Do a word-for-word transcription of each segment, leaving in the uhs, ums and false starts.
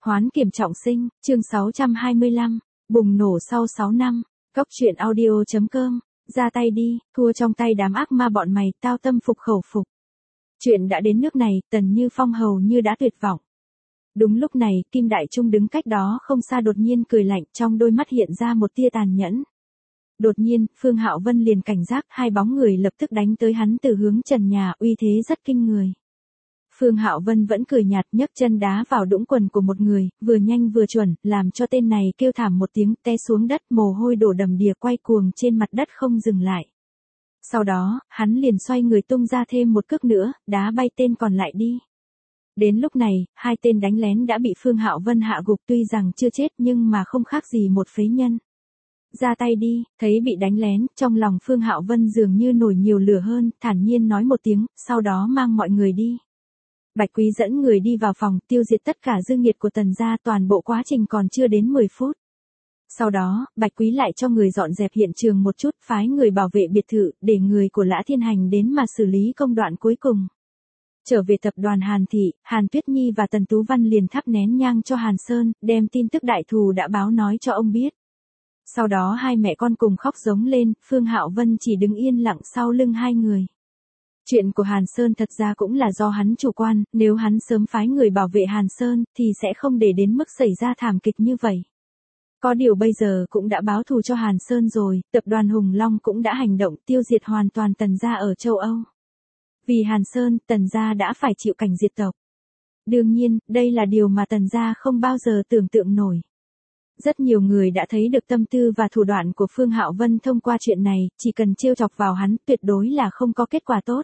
Hoán kiểm trọng sinh, chương sáu trăm hai mươi lăm, bùng nổ sau sáu năm, Cốc truyện audio chấm com, ra tay đi, thua trong tay đám ác ma bọn mày, tao tâm phục khẩu phục. Chuyện đã đến nước này, Tần Như Phong hầu như đã tuyệt vọng. Đúng lúc này, Kim Đại Trung đứng cách đó không xa đột nhiên cười lạnh, trong đôi mắt hiện ra một tia tàn nhẫn. Đột nhiên, Phương Hạo Vân liền cảnh giác, hai bóng người lập tức đánh tới hắn từ hướng trần nhà, uy thế rất kinh người. Phương Hạo Vân vẫn cười nhạt, nhấc chân đá vào đũng quần của một người, vừa nhanh vừa chuẩn, làm cho tên này kêu thảm một tiếng, té xuống đất, mồ hôi đổ đầm đìa, quay cuồng trên mặt đất không dừng lại. Sau đó, hắn liền xoay người tung ra thêm một cước nữa, đá bay tên còn lại đi. Đến lúc này, hai tên đánh lén đã bị Phương Hạo Vân hạ gục, tuy rằng chưa chết nhưng mà không khác gì một phế nhân. Ra tay đi, thấy bị đánh lén, trong lòng Phương Hạo Vân dường như nổi nhiều lửa hơn, thản nhiên nói một tiếng, sau đó mang mọi người đi. Bạch Quý dẫn người đi vào phòng, tiêu diệt tất cả dư nghiệt của Tần gia, toàn bộ quá trình còn chưa đến mười phút. Sau đó, Bạch Quý lại cho người dọn dẹp hiện trường một chút, phái người bảo vệ biệt thự, để người của Lã Thiên Hành đến mà xử lý công đoạn cuối cùng. Trở về tập đoàn Hàn Thị, Hàn Tuyết Nhi và Tần Tú Văn liền thắp nén nhang cho Hàn Sơn, đem tin tức đại thù đã báo nói cho ông biết. Sau đó hai mẹ con cùng khóc giống lên, Phương Hạo Vân chỉ đứng yên lặng sau lưng hai người. Chuyện của Hàn Sơn thật ra cũng là do hắn chủ quan, nếu hắn sớm phái người bảo vệ Hàn Sơn, thì sẽ không để đến mức xảy ra thảm kịch như vậy. Có điều bây giờ cũng đã báo thù cho Hàn Sơn rồi, tập đoàn Hùng Long cũng đã hành động tiêu diệt hoàn toàn Tần gia ở châu Âu. Vì Hàn Sơn, Tần gia đã phải chịu cảnh diệt tộc. Đương nhiên, đây là điều mà Tần gia không bao giờ tưởng tượng nổi. Rất nhiều người đã thấy được tâm tư và thủ đoạn của Phương Hạo Vân thông qua chuyện này, chỉ cần trêu chọc vào hắn, tuyệt đối là không có kết quả tốt.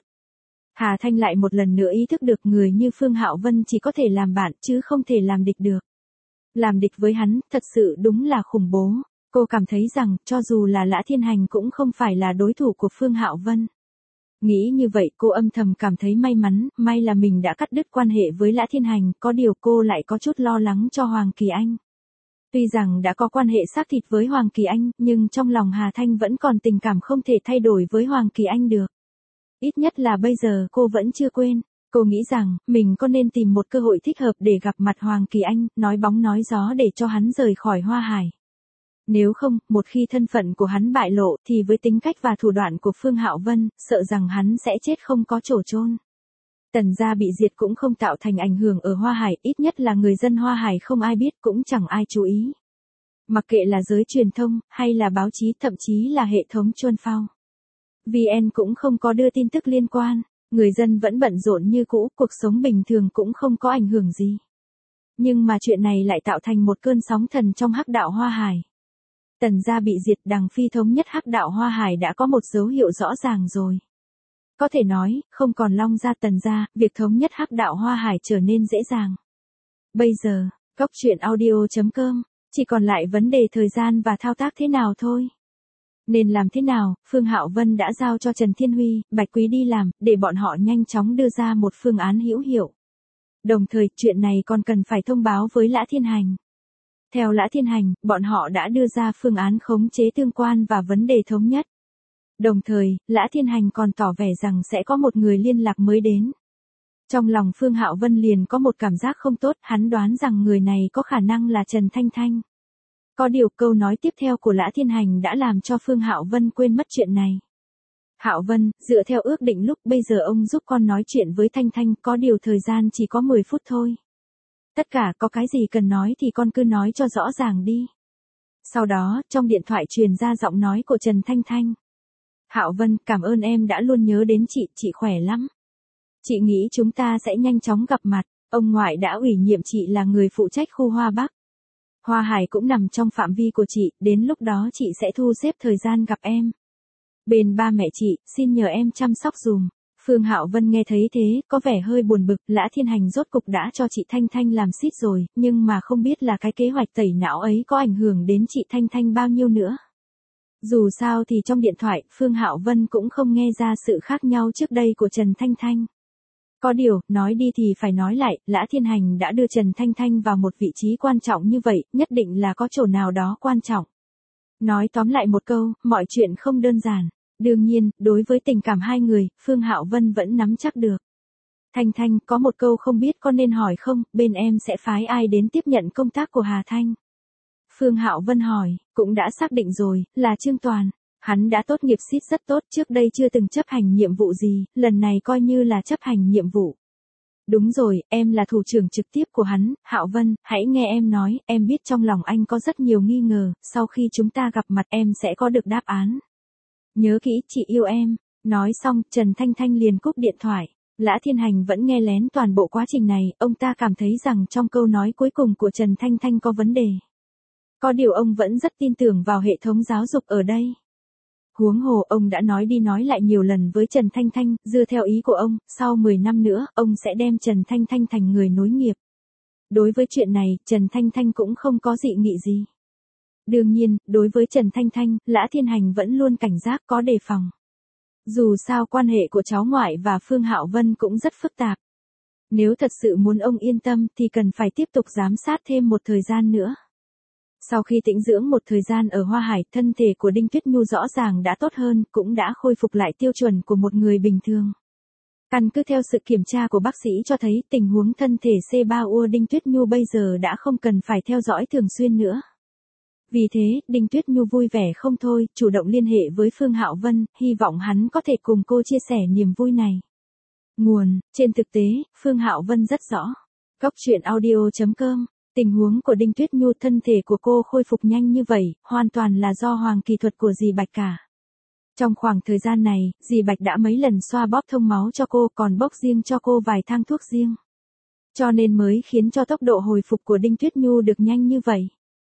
Hà Thanh lại một lần nữa ý thức được người như Phương Hạo Vân chỉ có thể làm bạn chứ không thể làm địch được. Làm địch với hắn, thật sự đúng là khủng bố. Cô cảm thấy rằng, cho dù là Lã Thiên Hành cũng không phải là đối thủ của Phương Hạo Vân. Nghĩ như vậy, cô âm thầm cảm thấy may mắn, may là mình đã cắt đứt quan hệ với Lã Thiên Hành, có điều cô lại có chút lo lắng cho Hoàng Kỳ Anh. Tuy rằng đã có quan hệ xác thịt với Hoàng Kỳ Anh, nhưng trong lòng Hà Thanh vẫn còn tình cảm không thể thay đổi với Hoàng Kỳ Anh được. Ít nhất là bây giờ cô vẫn chưa quên. Cô nghĩ rằng, mình có nên tìm một cơ hội thích hợp để gặp mặt Hoàng Kỳ Anh, nói bóng nói gió để cho hắn rời khỏi Hoa Hải. Nếu không, một khi thân phận của hắn bại lộ, thì với tính cách và thủ đoạn của Phương Hạo Vân, sợ rằng hắn sẽ chết không có chỗ chôn. Tần gia bị diệt cũng không tạo thành ảnh hưởng ở Hoa Hải, ít nhất là người dân Hoa Hải không ai biết, cũng chẳng ai chú ý. Mặc kệ là giới truyền thông, hay là báo chí, thậm chí là hệ thống Chuân Phao. vê en cũng không có đưa tin tức liên quan, người dân vẫn bận rộn như cũ, cuộc sống bình thường cũng không có ảnh hưởng gì. Nhưng mà chuyện này lại tạo thành một cơn sóng thần trong hắc đạo Hoa Hải. Tần gia bị diệt, đằng phi thống nhất hắc đạo Hoa Hải đã có một dấu hiệu rõ ràng rồi. Có thể nói, không còn Long gia Tần gia, việc thống nhất hắc đạo Hoa Hải trở nên dễ dàng. Bây giờ, Cốc truyện audio chấm com, chỉ còn lại vấn đề thời gian và thao tác thế nào thôi. Nên làm thế nào, Phương Hạo Vân đã giao cho Trần Thiên Huy, Bạch Quý đi làm, để bọn họ nhanh chóng đưa ra một phương án hữu hiệu. Đồng thời, chuyện này còn cần phải thông báo với Lã Thiên Hành. Theo Lã Thiên Hành, bọn họ đã đưa ra phương án khống chế tương quan và vấn đề thống nhất. Đồng thời, Lã Thiên Hành còn tỏ vẻ rằng sẽ có một người liên lạc mới đến. Trong lòng Phương Hạo Vân liền có một cảm giác không tốt, hắn đoán rằng người này có khả năng là Trần Thanh Thanh. Có điều câu nói tiếp theo của Lã Thiên Hành đã làm cho Phương Hạo Vân quên mất chuyện này. Hạo Vân, dựa theo ước định lúc bây giờ ông giúp con nói chuyện với Thanh Thanh, có điều thời gian chỉ có mười phút thôi. Tất cả có cái gì cần nói thì con cứ nói cho rõ ràng đi. Sau đó, trong điện thoại truyền ra giọng nói của Trần Thanh Thanh. Hạo Vân, cảm ơn em đã luôn nhớ đến chị, chị khỏe lắm. Chị nghĩ chúng ta sẽ nhanh chóng gặp mặt, ông ngoại đã ủy nhiệm chị là người phụ trách khu Hoa Bắc. Hoa Hải cũng nằm trong phạm vi của chị, đến lúc đó chị sẽ thu xếp thời gian gặp em. Bên ba mẹ chị, xin nhờ em chăm sóc dùm. Phương Hạo Vân nghe thấy thế, có vẻ hơi buồn bực, Lã Thiên Hành rốt cục đã cho chị Thanh Thanh làm xít rồi, nhưng mà không biết là cái kế hoạch tẩy não ấy có ảnh hưởng đến chị Thanh Thanh bao nhiêu nữa. Dù sao thì trong điện thoại, Phương Hạo Vân cũng không nghe ra sự khác nhau trước đây của Trần Thanh Thanh. Có điều, nói đi thì phải nói lại, Lã Thiên Hành đã đưa Trần Thanh Thanh vào một vị trí quan trọng như vậy, nhất định là có chỗ nào đó quan trọng. Nói tóm lại một câu, mọi chuyện không đơn giản. Đương nhiên, đối với tình cảm hai người, Phương Hạo Vân vẫn nắm chắc được. Thanh Thanh, có một câu không biết có nên hỏi không, bên em sẽ phái ai đến tiếp nhận công tác của Hà Thanh? Phương Hạo Vân hỏi, cũng đã xác định rồi, là Trương Toàn. Hắn đã tốt nghiệp xít rất tốt, trước đây chưa từng chấp hành nhiệm vụ gì, lần này coi như là chấp hành nhiệm vụ. Đúng rồi, em là thủ trưởng trực tiếp của hắn, Hạo Vân, hãy nghe em nói, em biết trong lòng anh có rất nhiều nghi ngờ, sau khi chúng ta gặp mặt em sẽ có được đáp án. Nhớ kỹ, chị yêu em. Nói xong, Trần Thanh Thanh liền cúp điện thoại. Lã Thiên Hành vẫn nghe lén toàn bộ quá trình này, ông ta cảm thấy rằng trong câu nói cuối cùng của Trần Thanh Thanh có vấn đề. Có điều ông vẫn rất tin tưởng vào hệ thống giáo dục ở đây. Huống hồ ông đã nói đi nói lại nhiều lần với Trần Thanh Thanh, dựa theo ý của ông, sau mười năm nữa, ông sẽ đem Trần Thanh Thanh thành người nối nghiệp. Đối với chuyện này, Trần Thanh Thanh cũng không có dị nghị gì. Đương nhiên, đối với Trần Thanh Thanh, Lã Thiên Hành vẫn luôn cảnh giác có đề phòng. Dù sao quan hệ của cháu ngoại và Phương Hạo Vân cũng rất phức tạp. Nếu thật sự muốn ông yên tâm thì cần phải tiếp tục giám sát thêm một thời gian nữa. Sau khi tĩnh dưỡng một thời gian ở Hoa Hải, thân thể của Đinh Tuyết Nhu rõ ràng đã tốt hơn, cũng đã khôi phục lại tiêu chuẩn của một người bình thường. Căn cứ theo sự kiểm tra của bác sĩ cho thấy tình huống thân thể C ba U Đinh Tuyết Nhu bây giờ đã không cần phải theo dõi thường xuyên nữa. Vì thế, Đinh Tuyết Nhu vui vẻ không thôi, chủ động liên hệ với Phương Hạo Vân, hy vọng hắn có thể cùng cô chia sẻ niềm vui này. Nguồn, trên thực tế, Phương Hạo Vân rất rõ. Cóc truyện audio chấm com, tình huống của Đinh Tuyết Nhu thân thể của cô khôi phục nhanh như vậy, hoàn toàn là do hoàng kỳ thuật của dì Bạch cả. Trong khoảng thời gian này, dì Bạch đã mấy lần xoa bóp thông máu cho cô còn bốc riêng cho cô vài thang thuốc riêng. Cho nên mới khiến cho tốc độ hồi phục của Đinh Tuyết Nhu được nhanh như vậy.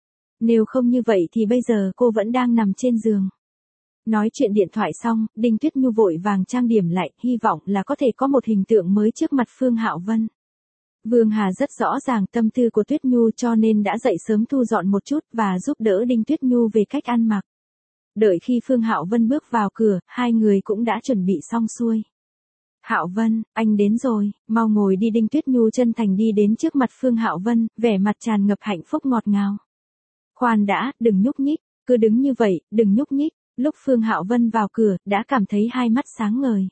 Nếu không như vậy thì bây giờ cô vẫn đang nằm trên giường. Nói chuyện điện thoại xong, Đinh Tuyết Nhu vội vàng trang điểm lại, hy vọng là có thể có một hình tượng mới trước mặt Phương Hạo Vân. Vương Hà rất rõ ràng tâm tư của Tuyết Nhu cho nên đã dậy sớm thu dọn một chút và giúp đỡ Đinh Tuyết Nhu về cách ăn mặc. Đợi khi Phương Hạo Vân bước vào cửa, hai người cũng đã chuẩn bị xong xuôi. Hạo Vân, anh đến rồi, mau ngồi đi. Đinh Tuyết Nhu chân thành đi đến trước mặt Phương Hạo Vân, vẻ mặt tràn ngập hạnh phúc ngọt ngào. Khoan đã, đừng nhúc nhích, cứ đứng như vậy, đừng nhúc nhích. Lúc Phương Hạo Vân vào cửa, đã cảm thấy hai mắt sáng ngời.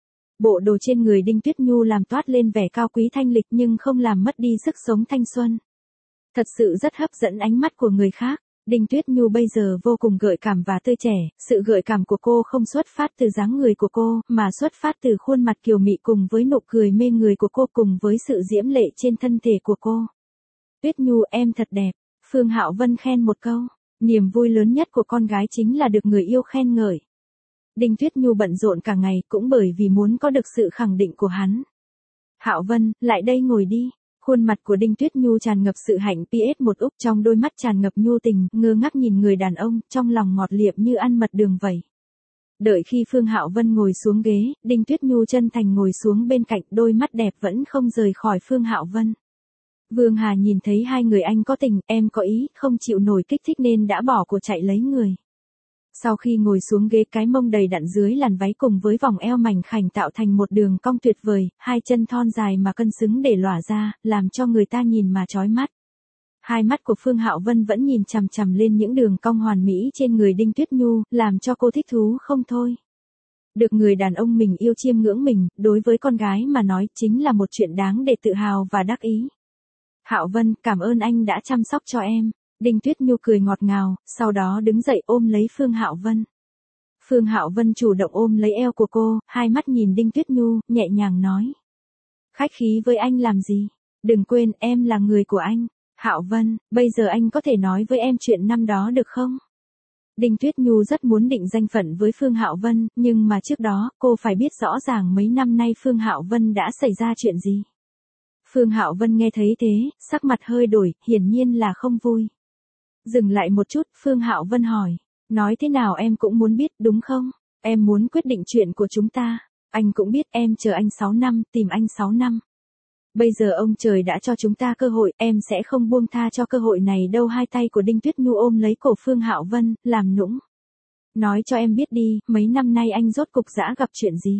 Bộ đồ trên người Đinh Tuyết Nhu làm toát lên vẻ cao quý thanh lịch nhưng không làm mất đi sức sống thanh xuân. Thật sự rất hấp dẫn ánh mắt của người khác. Đinh Tuyết Nhu bây giờ vô cùng gợi cảm và tươi trẻ, sự gợi cảm của cô không xuất phát từ dáng người của cô, mà xuất phát từ khuôn mặt kiều mị cùng với nụ cười mê người của cô cùng với sự diễm lệ trên thân thể của cô. Tuyết Nhu em thật đẹp, Phương Hạo Vân khen một câu, niềm vui lớn nhất của con gái chính là được người yêu khen ngợi. Đinh Tuyết Nhu bận rộn cả ngày cũng bởi vì muốn có được sự khẳng định của hắn. Hạo Vân, lại đây ngồi đi. Khuôn mặt của Đinh Tuyết Nhu tràn ngập sự hạnh pê ét một úc, trong đôi mắt tràn ngập nhu tình, ngơ ngác nhìn người đàn ông, trong lòng ngọt liệm như ăn mật đường vậy. Đợi khi Phương Hạo Vân ngồi xuống ghế, Đinh Tuyết Nhu chân thành ngồi xuống bên cạnh, đôi mắt đẹp vẫn không rời khỏi Phương Hạo Vân. Vương Hà nhìn thấy hai người anh có tình, em có ý, không chịu nổi kích thích nên đã bỏ cuộc chạy lấy người. Sau khi ngồi xuống ghế, cái mông đầy đặn dưới làn váy cùng với vòng eo mảnh khảnh tạo thành một đường cong tuyệt vời, hai chân thon dài mà cân xứng để lỏa ra, làm cho người ta nhìn mà chói mắt. Hai mắt của Phương Hạo Vân vẫn nhìn chằm chằm lên những đường cong hoàn mỹ trên người Đinh Tuyết Nhu, làm cho cô thích thú không thôi. Được người đàn ông mình yêu chiêm ngưỡng mình, đối với con gái mà nói chính là một chuyện đáng để tự hào và đắc ý. Hạo Vân, cảm ơn anh đã chăm sóc cho em. Đinh Tuyết Nhu cười ngọt ngào, sau đó đứng dậy ôm lấy Phương Hạo Vân. Phương Hạo Vân chủ động ôm lấy eo của cô, hai mắt nhìn Đinh Tuyết Nhu, nhẹ nhàng nói. Khách khí với anh làm gì? Đừng quên, em là người của anh. Hạo Vân, bây giờ anh có thể nói với em chuyện năm đó được không? Đinh Tuyết Nhu rất muốn định danh phận với Phương Hạo Vân, nhưng mà trước đó, cô phải biết rõ ràng mấy năm nay Phương Hạo Vân đã xảy ra chuyện gì. Phương Hạo Vân nghe thấy thế, sắc mặt hơi đổi, hiển nhiên là không vui. Dừng lại một chút, Phương Hạo Vân hỏi, nói thế nào em cũng muốn biết đúng không? Em muốn quyết định chuyện của chúng ta. Anh cũng biết em chờ anh sáu năm, tìm anh sáu năm. Bây giờ ông trời đã cho chúng ta cơ hội, em sẽ không buông tha cho cơ hội này đâu. Hai tay của Đinh Tuyết Nhu ôm lấy cổ Phương Hạo Vân, làm nũng. Nói cho em biết đi, mấy năm nay anh rốt cục dã gặp chuyện gì?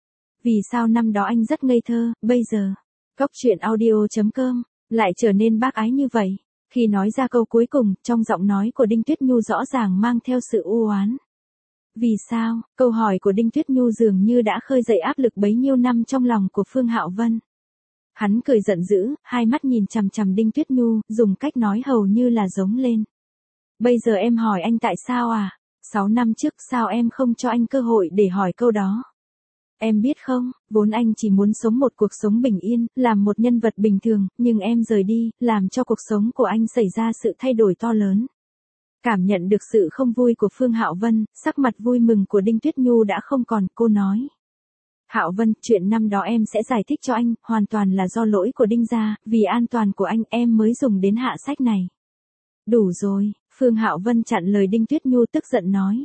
Vì sao năm đó anh rất ngây thơ, bây giờ, cóc truyện audio chấm com, lại trở nên bác ái như vậy? Khi nói ra câu cuối cùng, trong giọng nói của Đinh Tuyết Nhu rõ ràng mang theo sự u oán. Vì sao? Câu hỏi của Đinh Tuyết Nhu dường như đã khơi dậy áp lực bấy nhiêu năm trong lòng của Phương Hạo Vân. Hắn cười giận dữ, hai mắt nhìn chằm chằm Đinh Tuyết Nhu, dùng cách nói hầu như là giống lên. Bây giờ em hỏi anh tại sao à? Sáu năm trước sao em không cho anh cơ hội để hỏi câu đó? Em biết không, vốn anh chỉ muốn sống một cuộc sống bình yên, làm một nhân vật bình thường, nhưng em rời đi, làm cho cuộc sống của anh xảy ra sự thay đổi to lớn. Cảm nhận được sự không vui của Phương Hạo Vân, sắc mặt vui mừng của Đinh Tuyết Nhu đã không còn, cô nói. Hạo Vân, chuyện năm đó em sẽ giải thích cho anh, hoàn toàn là do lỗi của Đinh gia, vì an toàn của anh em mới dùng đến hạ sách này. Đủ rồi, Phương Hạo Vân chặn lời Đinh Tuyết Nhu tức giận nói.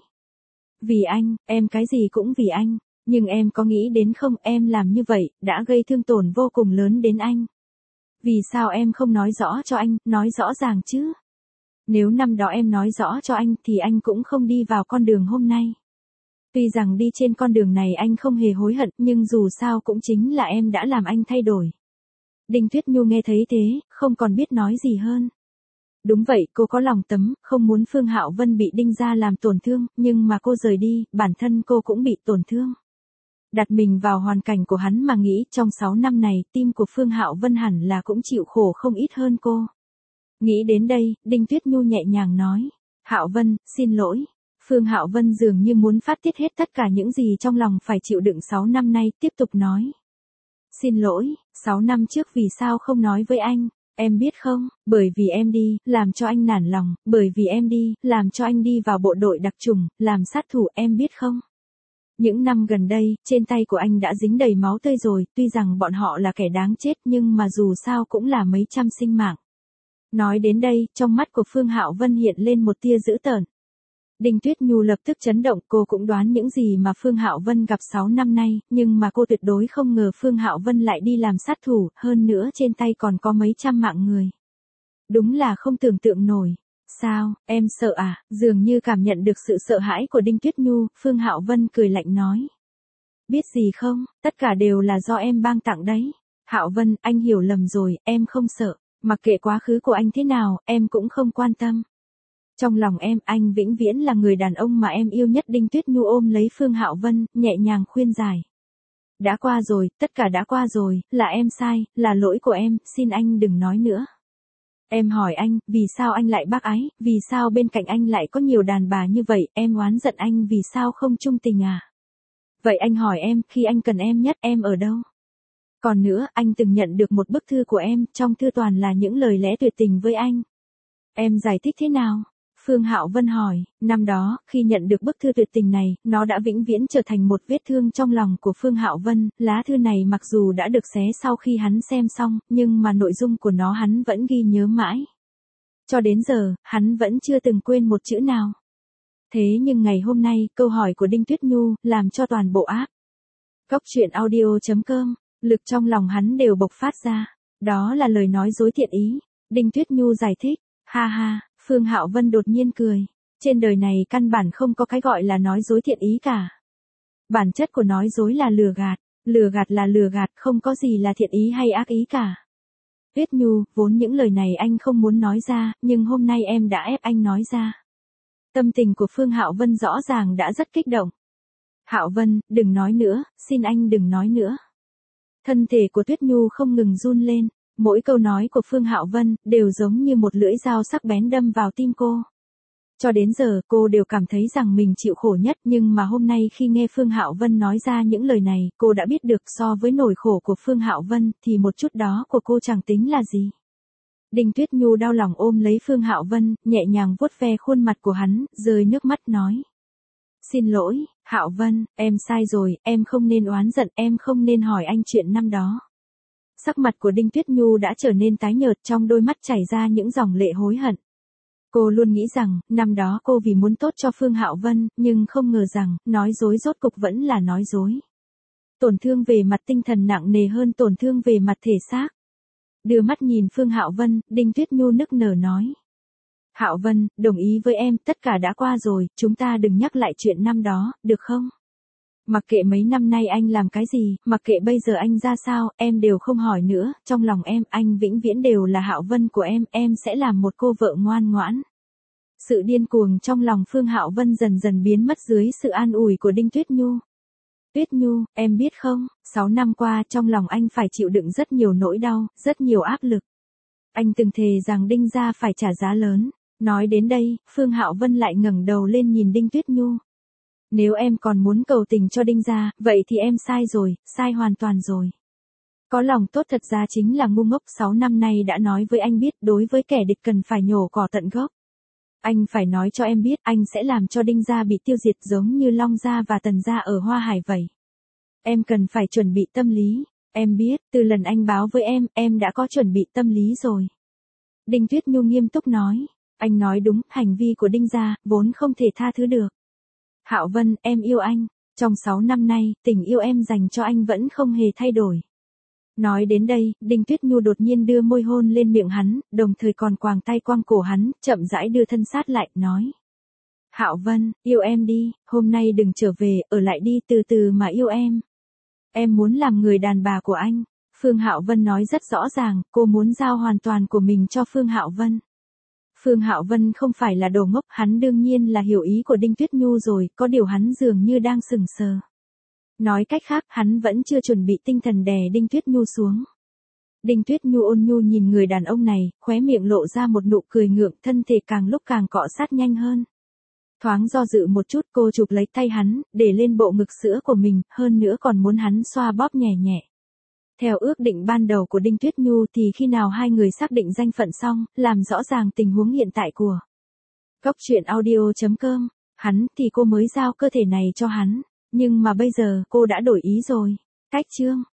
Vì anh, em cái gì cũng vì anh, nhưng em có nghĩ đến không, em làm như vậy, đã gây thương tổn vô cùng lớn đến anh. Vì sao em không nói rõ cho anh, nói rõ ràng chứ? Nếu năm đó em nói rõ cho anh thì anh cũng không đi vào con đường hôm nay. Tuy rằng đi trên con đường này anh không hề hối hận, nhưng dù sao cũng chính là em đã làm anh thay đổi. Đinh Tuyết Nhu nghe thấy thế, không còn biết nói gì hơn. Đúng vậy, cô có lòng tấm, không muốn Phương Hạo Vân bị Đinh gia làm tổn thương, nhưng mà cô rời đi, bản thân cô cũng bị tổn thương. Đặt mình vào hoàn cảnh của hắn mà nghĩ, trong sáu năm này, tim của Phương Hạo Vân hẳn là cũng chịu khổ không ít hơn cô. Nghĩ đến đây, Đinh Tuyết Nhu nhẹ nhàng nói. Hạo Vân, xin lỗi. Phương Hạo Vân dường như muốn phát tiết hết tất cả những gì trong lòng phải chịu đựng sáu năm nay, tiếp tục nói. Xin lỗi, sáu năm trước vì sao không nói với anh? Em biết không, bởi vì em đi, làm cho anh nản lòng, bởi vì em đi, làm cho anh đi vào bộ đội đặc chủng, làm sát thủ, em biết không? Những năm gần đây, trên tay của anh đã dính đầy máu tươi rồi, tuy rằng bọn họ là kẻ đáng chết nhưng mà dù sao cũng là mấy trăm sinh mạng. Nói đến đây, trong mắt của Phương Hạo Vân hiện lên một tia dữ tợn. Đinh Tuyết Nhu lập tức chấn động, cô cũng đoán những gì mà Phương Hạo Vân gặp sáu năm nay, nhưng mà cô tuyệt đối không ngờ Phương Hạo Vân lại đi làm sát thủ, hơn nữa trên tay còn có mấy trăm mạng người. Đúng là không tưởng tượng nổi. Sao, em sợ à? Dường như cảm nhận được sự sợ hãi của Đinh Tuyết Nhu, Phương Hạo Vân cười lạnh nói. Biết gì không, tất cả đều là do em ban tặng đấy. Hạo Vân, anh hiểu lầm rồi, em không sợ, mặc kệ quá khứ của anh thế nào, em cũng không quan tâm. Trong lòng em, anh vĩnh viễn là người đàn ông mà em yêu nhất. Đinh Tuyết Nhu ôm lấy Phương Hạo Vân, nhẹ nhàng khuyên giải. Đã qua rồi, tất cả đã qua rồi, là em sai, là lỗi của em, xin anh đừng nói nữa. Em hỏi anh, vì sao anh lại bác ái, vì sao bên cạnh anh lại có nhiều đàn bà như vậy, em oán giận anh vì sao không chung tình à? Vậy anh hỏi em, khi anh cần em nhất, em ở đâu? Còn nữa, anh từng nhận được một bức thư của em, trong thư toàn là những lời lẽ tuyệt tình với anh. Em giải thích thế nào? Phương Hạo Vân hỏi, năm đó, khi nhận được bức thư tuyệt tình này, nó đã vĩnh viễn trở thành một vết thương trong lòng của Phương Hạo Vân, lá thư này mặc dù đã được xé sau khi hắn xem xong, nhưng mà nội dung của nó hắn vẫn ghi nhớ mãi. Cho đến giờ, hắn vẫn chưa từng quên một chữ nào. Thế nhưng ngày hôm nay, câu hỏi của Đinh Tuyết Nhu, làm cho toàn bộ áp. Góc truyện audio chấm com, lực trong lòng hắn đều bộc phát ra. Đó là lời nói dối thiện ý. Đinh Tuyết Nhu giải thích, ha ha. Phương Hạo Vân đột nhiên cười. Trên đời này căn bản không có cái gọi là nói dối thiện ý cả. Bản chất của nói dối là lừa gạt. Lừa gạt là lừa gạt, không có gì là thiện ý hay ác ý cả. Tuyết Nhu, vốn những lời này anh không muốn nói ra, nhưng hôm nay em đã ép anh nói ra. Tâm tình của Phương Hạo Vân rõ ràng đã rất kích động. Hạo Vân, đừng nói nữa, xin anh đừng nói nữa. Thân thể của Tuyết Nhu không ngừng run lên. Mỗi câu nói của Phương Hạo Vân đều giống như một lưỡi dao sắc bén đâm vào tim cô. Cho đến giờ cô đều cảm thấy rằng mình chịu khổ nhất, nhưng mà hôm nay khi nghe Phương Hạo Vân nói ra những lời này, cô đã biết được so với nỗi khổ của Phương Hạo Vân thì một chút đó của cô chẳng tính là gì. Đinh Tuyết Nhu đau lòng ôm lấy Phương Hạo Vân, nhẹ nhàng vuốt ve khuôn mặt của hắn, rơi nước mắt nói. Xin lỗi, Hạo Vân, em sai rồi, em không nên oán giận, em không nên hỏi anh chuyện năm đó. Sắc mặt của Đinh Tuyết Nhu đã trở nên tái nhợt, trong đôi mắt chảy ra những dòng lệ hối hận. Cô luôn nghĩ rằng, năm đó cô vì muốn tốt cho Phương Hạo Vân, nhưng không ngờ rằng, nói dối rốt cục vẫn là nói dối. Tổn thương về mặt tinh thần nặng nề hơn tổn thương về mặt thể xác. Đưa mắt nhìn Phương Hạo Vân, Đinh Tuyết Nhu nức nở nói. Hạo Vân, đồng ý với em, tất cả đã qua rồi, chúng ta đừng nhắc lại chuyện năm đó, được không? Mặc kệ mấy năm nay anh làm cái gì, mặc kệ bây giờ anh ra sao, em đều không hỏi nữa, trong lòng em, anh vĩnh viễn đều là Hạo Vân của em, em sẽ làm một cô vợ ngoan ngoãn. Sự điên cuồng trong lòng Phương Hạo Vân dần dần biến mất dưới sự an ủi của Đinh Tuyết Nhu. Tuyết Nhu, em biết không, sáu năm qua trong lòng anh phải chịu đựng rất nhiều nỗi đau, rất nhiều áp lực. Anh từng thề rằng Đinh gia phải trả giá lớn. Nói đến đây, Phương Hạo Vân lại ngẩng đầu lên nhìn Đinh Tuyết Nhu. Nếu em còn muốn cầu tình cho Đinh gia, vậy thì em sai rồi, sai hoàn toàn rồi. Có lòng tốt thật ra chính là ngu ngốc, sáu năm nay đã nói với anh biết đối với kẻ địch cần phải nhổ cỏ tận gốc. Anh phải nói cho em biết anh sẽ làm cho Đinh gia bị tiêu diệt giống như Long gia và Tần gia ở Hoa Hải vậy. Em cần phải chuẩn bị tâm lý, em biết, từ lần anh báo với em, em đã có chuẩn bị tâm lý rồi. Đinh Tuyết Nhu nghiêm túc nói, anh nói đúng, hành vi của Đinh gia, vốn không thể tha thứ được. Hạo Vân, em yêu anh, trong sáu năm nay, tình yêu em dành cho anh vẫn không hề thay đổi. Nói đến đây, Đinh Tuyết Nhu đột nhiên đưa môi hôn lên miệng hắn, đồng thời còn quàng tay quăng cổ hắn, chậm rãi đưa thân sát lại, nói. Hạo Vân, yêu em đi, hôm nay đừng trở về, ở lại đi, từ từ mà yêu em. Em muốn làm người đàn bà của anh. Phương Hạo Vân nói rất rõ ràng, cô muốn giao hoàn toàn của mình cho Phương Hạo Vân. Phương Hạo Vân không phải là đồ ngốc, hắn đương nhiên là hiểu ý của Đinh Tuyết Nhu rồi, có điều hắn dường như đang sững sờ. Nói cách khác, hắn vẫn chưa chuẩn bị tinh thần đè Đinh Tuyết Nhu xuống. Đinh Tuyết Nhu ôn nhu nhìn người đàn ông này, khóe miệng lộ ra một nụ cười ngượng, thân thể càng lúc càng cọ sát nhanh hơn. Thoáng do dự một chút, cô chụp lấy tay hắn, để lên bộ ngực sữa của mình, hơn nữa còn muốn hắn xoa bóp nhẹ nhẹ. Theo ước định ban đầu của Đinh Tuyết Nhu thì khi nào hai người xác định danh phận xong, làm rõ ràng tình huống hiện tại của Cốc truyện audio chấm com, hắn thì cô mới giao cơ thể này cho hắn, nhưng mà bây giờ cô đã đổi ý rồi. Cách chương